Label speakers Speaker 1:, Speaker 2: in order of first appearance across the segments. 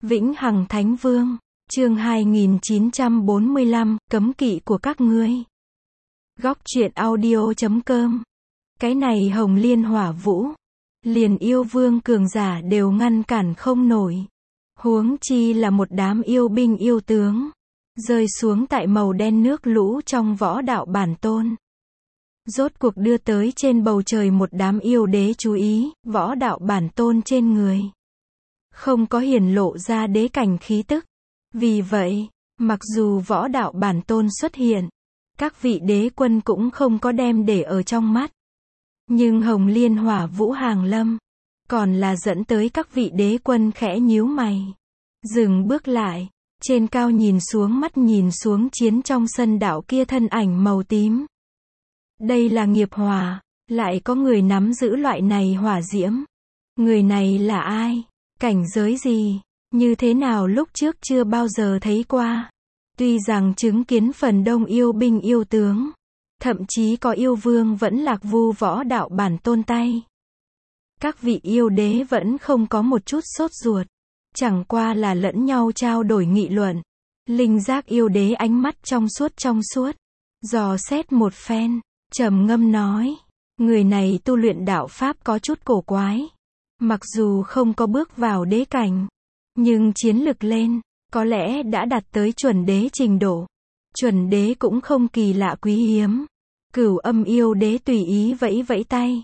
Speaker 1: Vĩnh Hằng Thánh Vương, chương 2945, cấm kỵ của các ngươi. Góc truyện audio.com. Cái này Hồng Liên Hỏa Vũ, liền yêu vương cường giả đều ngăn cản không nổi. Huống chi là một đám yêu binh yêu tướng, rơi xuống tại màu đen nước lũ trong võ đạo bản tôn. Rốt cuộc đưa tới trên bầu trời một đám yêu đế chú ý, võ đạo bản tôn trên người không có hiển lộ ra đế cảnh khí tức. Vì vậy, mặc dù võ đạo bản tôn xuất hiện, các vị đế quân cũng không có đem để ở trong mắt. Nhưng Hồng Liên Hỏa Vũ hàng lâm, còn là dẫn tới các vị đế quân khẽ nhíu mày, dừng bước lại, trên cao nhìn xuống, mắt nhìn xuống chiến trong sân đạo kia thân ảnh màu tím. Đây là nghiệp hỏa, lại có người nắm giữ loại này hỏa diễm. Người này là ai? Cảnh giới gì? Như thế nào lúc trước chưa bao giờ thấy qua. Tuy rằng chứng kiến phần đông yêu binh yêu tướng, thậm chí có yêu vương vẫn lạc vu võ đạo bản tôn tay. Các vị yêu đế vẫn không có một chút sốt ruột, chẳng qua là lẫn nhau trao đổi nghị luận. Linh giác yêu đế ánh mắt trong suốt, dò xét một phen, trầm ngâm nói, người này tu luyện đạo pháp có chút cổ quái. Mặc dù không có bước vào đế cảnh, nhưng chiến lực lên, có lẽ đã đạt tới chuẩn đế trình độ. Chuẩn đế cũng không kỳ lạ quý hiếm. Cửu Âm yêu đế tùy ý vẫy vẫy tay,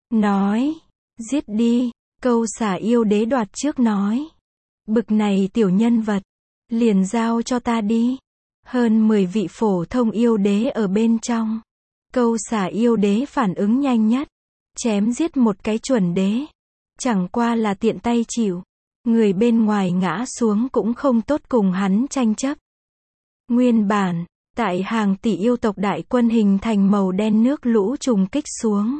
Speaker 1: nói, giết đi. Câu Xà yêu đế đoạt trước nói, bực này tiểu nhân vật, liền giao cho ta đi. Hơn 10 vị phổ thông yêu đế ở bên trong. Câu Xà yêu đế phản ứng nhanh nhất, chém giết một cái chuẩn đế. Chẳng qua là tiện tay chịu. Người bên ngoài ngã xuống cũng không tốt cùng hắn tranh chấp. Nguyên bản, tại hàng tỷ yêu tộc đại quân hình thành màu đen nước lũ trùng kích xuống.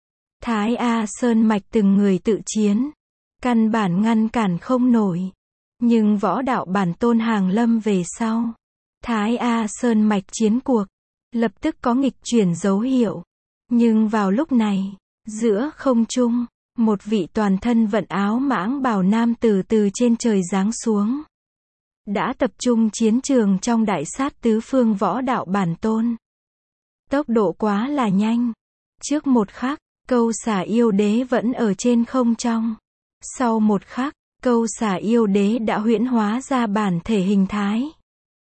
Speaker 1: Thái A Sơn Mạch từng người tự chiến, căn bản ngăn cản không nổi. Nhưng võ đạo bản tôn hàng lâm về sau, Thái A Sơn Mạch chiến cuộc, lập tức có nghịch chuyển dấu hiệu. Nhưng vào lúc này, giữa không trung, một vị toàn thân vận áo mãng bào nam từ trên trời giáng xuống. Đã tập trung chiến trường trong đại sát tứ phương võ đạo bản tôn. Tốc độ quá là nhanh. Trước một khắc, Câu Xà yêu đế vẫn ở trên không trong. Sau một khắc, Câu Xà yêu đế đã huyễn hóa ra bản thể hình thái.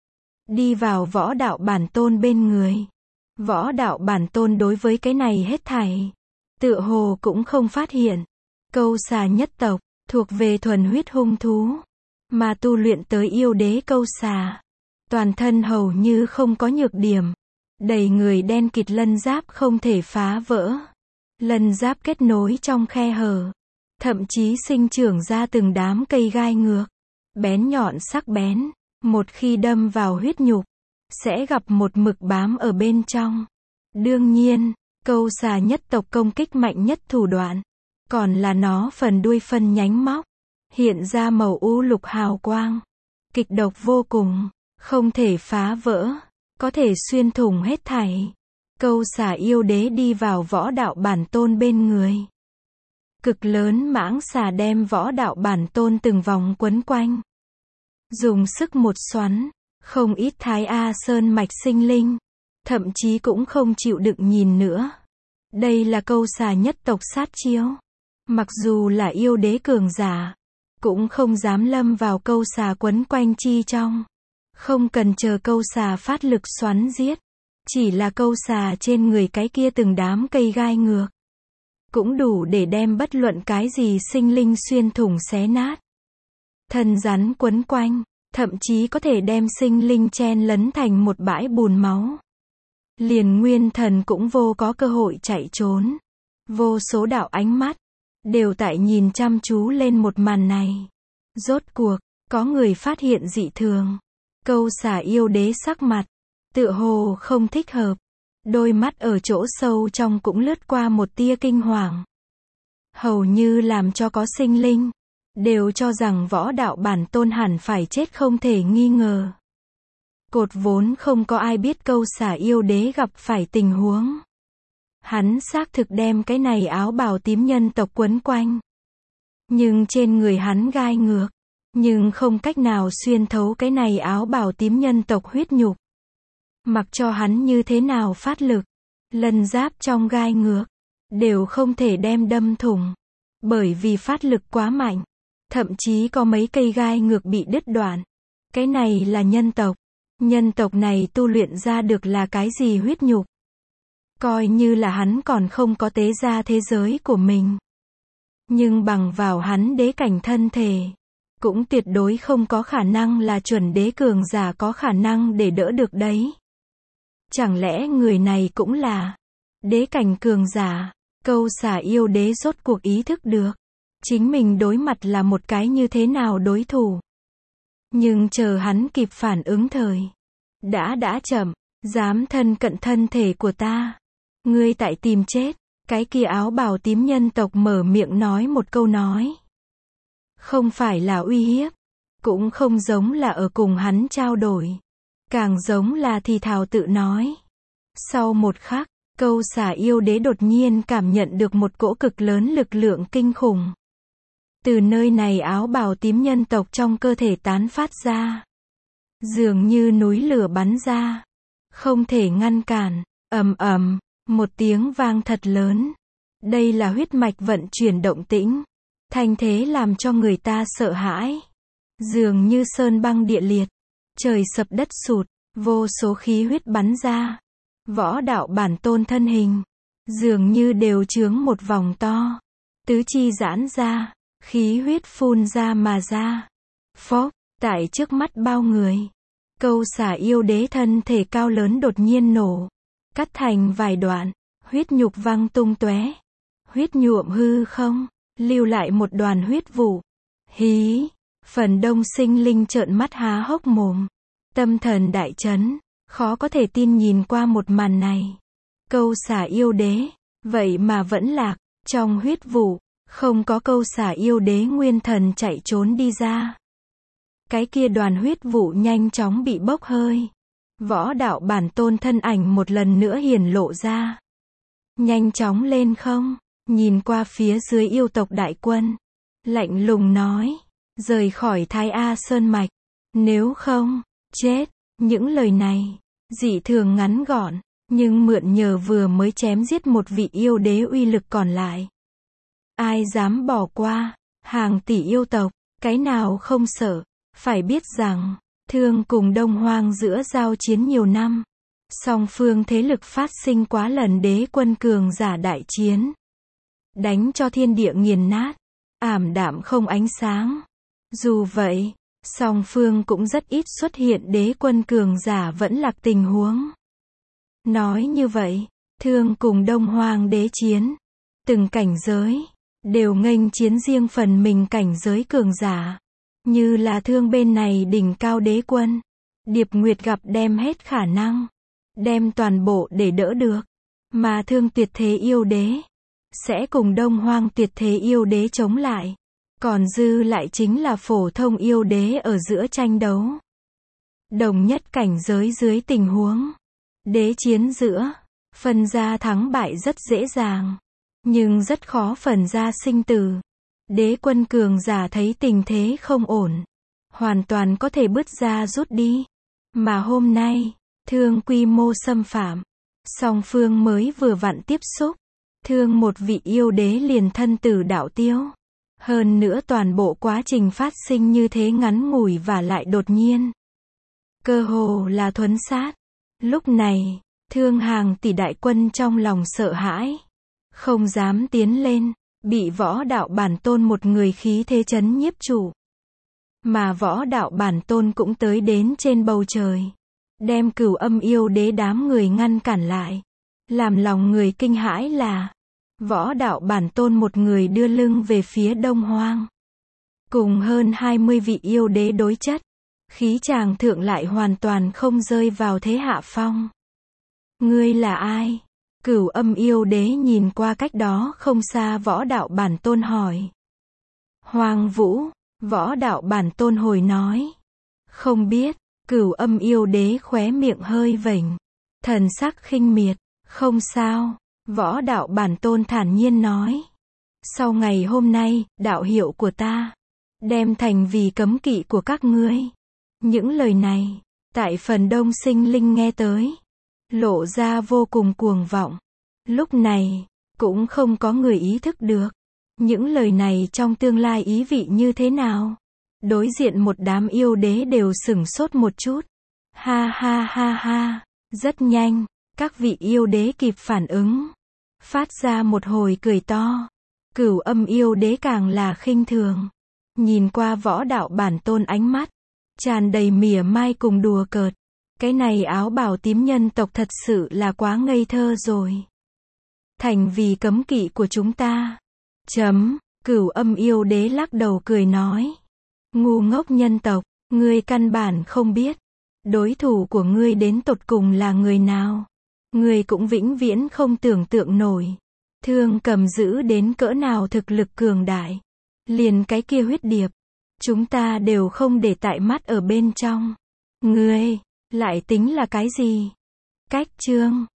Speaker 1: Đi vào võ đạo bản tôn bên người. Võ đạo bản tôn đối với cái này hết thảy, tựa hồ cũng không phát hiện. Câu Xà nhất tộc, thuộc về thuần huyết hung thú, mà tu luyện tới yêu đế Câu Xà, toàn thân hầu như không có nhược điểm, đầy người đen kịt lân giáp không thể phá vỡ. Lân giáp kết nối trong khe hở, thậm chí sinh trưởng ra từng đám cây gai ngược, bén nhọn sắc bén, một khi đâm vào huyết nhục, sẽ gặp một mực bám ở bên trong. Đương nhiên, Câu Xà nhất tộc công kích mạnh nhất thủ đoạn, còn là nó phần đuôi phân nhánh móc, hiện ra màu u lục hào quang, kịch độc vô cùng, không thể phá vỡ, có thể xuyên thủng hết thảy. Câu Xà yêu đế đi vào võ đạo bản tôn bên người. Cực lớn mãng xà đem võ đạo bản tôn từng vòng quấn quanh. Dùng sức một xoắn, không ít Thái A Sơn Mạch sinh linh, thậm chí cũng không chịu đựng nhìn nữa. Đây là Câu Xà nhất tộc sát chiêu. Mặc dù là yêu đế cường giả, cũng không dám lâm vào Câu Xà quấn quanh chi trong. Không cần chờ Câu Xà phát lực xoắn giết. Chỉ là Câu Xà trên người cái kia từng đám cây gai ngược, cũng đủ để đem bất luận cái gì sinh linh xuyên thủng xé nát. Thân rắn quấn quanh, thậm chí có thể đem sinh linh chen lấn thành một bãi bùn máu. Liền nguyên thần cũng vô có cơ hội chạy trốn. Vô số đạo ánh mắt đều tại nhìn chăm chú lên một màn này. Rốt cuộc, có người phát hiện dị thường. Câu Xà yêu đế sắc mặt, tựa hồ không thích hợp. Đôi mắt ở chỗ sâu trong cũng lướt qua một tia kinh hoàng. Hầu như làm cho có sinh linh đều cho rằng võ đạo bản tôn hẳn phải chết không thể nghi ngờ. Cột vốn không có ai biết Câu Xà yêu đế gặp phải tình huống. Hắn xác thực đem cái này áo bào tím nhân tộc quấn quanh. Nhưng trên người hắn gai ngược, nhưng không cách nào xuyên thấu cái này áo bào tím nhân tộc huyết nhục. Mặc cho hắn như thế nào phát lực, lân giáp trong gai ngược, đều không thể đem đâm thủng. Bởi vì phát lực quá mạnh, thậm chí có mấy cây gai ngược bị đứt đoạn. Cái này là nhân tộc. Nhân tộc này tu luyện ra được là cái gì huyết nhục? Coi như là hắn còn không có tế ra thế giới của mình. Nhưng bằng vào hắn đế cảnh thân thể, cũng tuyệt đối không có khả năng là chuẩn đế cường giả có khả năng để đỡ được đấy. Chẳng lẽ người này cũng là đế cảnh cường giả? Câu xả yêu đế rốt cuộc ý thức được chính mình đối mặt là một cái như thế nào đối thủ. Nhưng chờ hắn kịp phản ứng thời, đã chậm. Dám thân cận thân thể của ta, ngươi tại tìm chết. Cái kia áo bào tím nhân tộc mở miệng nói một câu nói. Không phải là uy hiếp, cũng không giống là ở cùng hắn trao đổi, càng giống là thì thào tự nói. Sau một khắc, câu xả yêu đế đột nhiên cảm nhận được một cỗ cực lớn lực lượng kinh khủng. Từ nơi này áo bào tím nhân tộc trong cơ thể tán phát ra. Dường như núi lửa bắn ra. Không thể ngăn cản. Ầm ầm, một tiếng vang thật lớn. Đây là huyết mạch vận chuyển động tĩnh. Thanh thế làm cho người ta sợ hãi. Dường như sơn băng địa liệt. Trời sập đất sụt. Vô số khí huyết bắn ra. Võ đạo bản tôn thân hình. Dường như đều chướng một vòng to. Tứ chi giãn ra. Khí huyết phun ra mà ra. Phốc, tại trước mắt bao người. Câu xả yêu đế thân thể cao lớn đột nhiên nổ. Cắt thành vài đoạn. Huyết nhục văng tung tóe. Huyết nhuộm hư không. Lưu lại một đoàn huyết vụ. Hí. Phần đông sinh linh trợn mắt há hốc mồm. Tâm thần đại chấn. Khó có thể tin nhìn qua một màn này. Câu xả yêu đế. Vậy mà vẫn lạc. Trong huyết vụ. Không có câu xả yêu đế nguyên thần chạy trốn đi ra. Cái kia đoàn huyết vụ nhanh chóng bị bốc hơi. Võ đạo bản tôn thân ảnh một lần nữa hiển lộ ra. Nhanh chóng lên không. Nhìn qua phía dưới yêu tộc đại quân. Lạnh lùng nói. Rời khỏi Thái A Sơn Mạch. Nếu không, chết. Những lời này, dị thường ngắn gọn. Nhưng mượn nhờ vừa mới chém giết một vị yêu đế uy lực còn lại. Ai dám bỏ qua, hàng tỷ yêu tộc, cái nào không sợ. Phải biết rằng, Thương cùng Đông Hoang giữa giao chiến nhiều năm. Song phương thế lực phát sinh quá lần đế quân cường giả đại chiến. Đánh cho thiên địa nghiền nát, ảm đạm không ánh sáng. Dù vậy, song phương cũng rất ít xuất hiện đế quân cường giả vẫn lạc tình huống. Nói như vậy, Thương cùng Đông Hoang đế chiến, từng cảnh giới, đều nghênh chiến riêng phần mình cảnh giới cường giả. Như là Thương bên này đỉnh cao đế quân, Điệp Nguyệt gặp đem hết khả năng, đem toàn bộ để đỡ được. Mà Thương tuyệt thế yêu đế, sẽ cùng Đông Hoang tuyệt thế yêu đế chống lại. Còn dư lại chính là phổ thông yêu đế ở giữa tranh đấu. Đồng nhất cảnh giới dưới tình huống đế chiến giữa, phân ra thắng bại rất dễ dàng. Nhưng rất khó phần ra sinh tử. Đế quân cường giả thấy tình thế không ổn, hoàn toàn có thể bứt ra rút đi. Mà hôm nay, Thương quy mô xâm phạm, song phương mới vừa vặn tiếp xúc. Thương một vị yêu đế liền thân tử đạo tiêu. Hơn nữa toàn bộ quá trình phát sinh như thế ngắn ngủi và lại đột nhiên. Cơ hồ là thuấn sát. Lúc này, Thương hàng tỷ đại quân trong lòng sợ hãi. Không dám tiến lên, bị võ đạo bản tôn một người khí thế chấn nhiếp chủ. Mà võ đạo bản tôn cũng tới đến trên bầu trời. Đem Cửu Âm yêu đế đám người ngăn cản lại. Làm lòng người kinh hãi là, võ đạo bản tôn một người đưa lưng về phía Đông Hoang. Cùng hơn 20 vị yêu đế đối chất. Khí tràng thượng lại hoàn toàn không rơi vào thế hạ phong. Ngươi là ai? Cửu Âm yêu đế nhìn qua cách đó không xa võ đạo bản tôn hỏi. Hoàng Vũ, võ đạo bản tôn hồi nói. Không biết. Cửu Âm yêu đế khóe miệng hơi vểnh. Thần sắc khinh miệt. Không sao. Võ đạo bản tôn thản nhiên nói. Sau ngày hôm nay, đạo hiệu của ta đem thành vì cấm kỵ của các ngươi. Những lời này, tại phần đông sinh linh nghe tới, lộ ra vô cùng cuồng vọng. Lúc này, cũng không có người ý thức được. Những lời này trong tương lai ý vị như thế nào? Đối diện một đám yêu đế đều sửng sốt một chút. Ha ha ha ha. Rất nhanh, các vị yêu đế kịp phản ứng. Phát ra một hồi cười to. Cửu Âm yêu đế càng là khinh thường. Nhìn qua Võ Đạo Bản Tôn ánh mắt tràn đầy mỉa mai cùng đùa cợt. Cái này áo bào tím nhân tộc thật sự là quá ngây thơ rồi. Thành vì cấm kỵ của chúng ta. Cửu Âm yêu đế lắc đầu cười nói. Ngu ngốc nhân tộc, ngươi căn bản không biết. Đối thủ của ngươi đến tột cùng là người nào. Ngươi cũng vĩnh viễn không tưởng tượng nổi. Thương Cầm giữ đến cỡ nào thực lực cường đại. Liền cái kia huyết điệp. Chúng ta đều không để tại mắt ở bên trong. Ngươi, lại tính là cái gì? Cách chương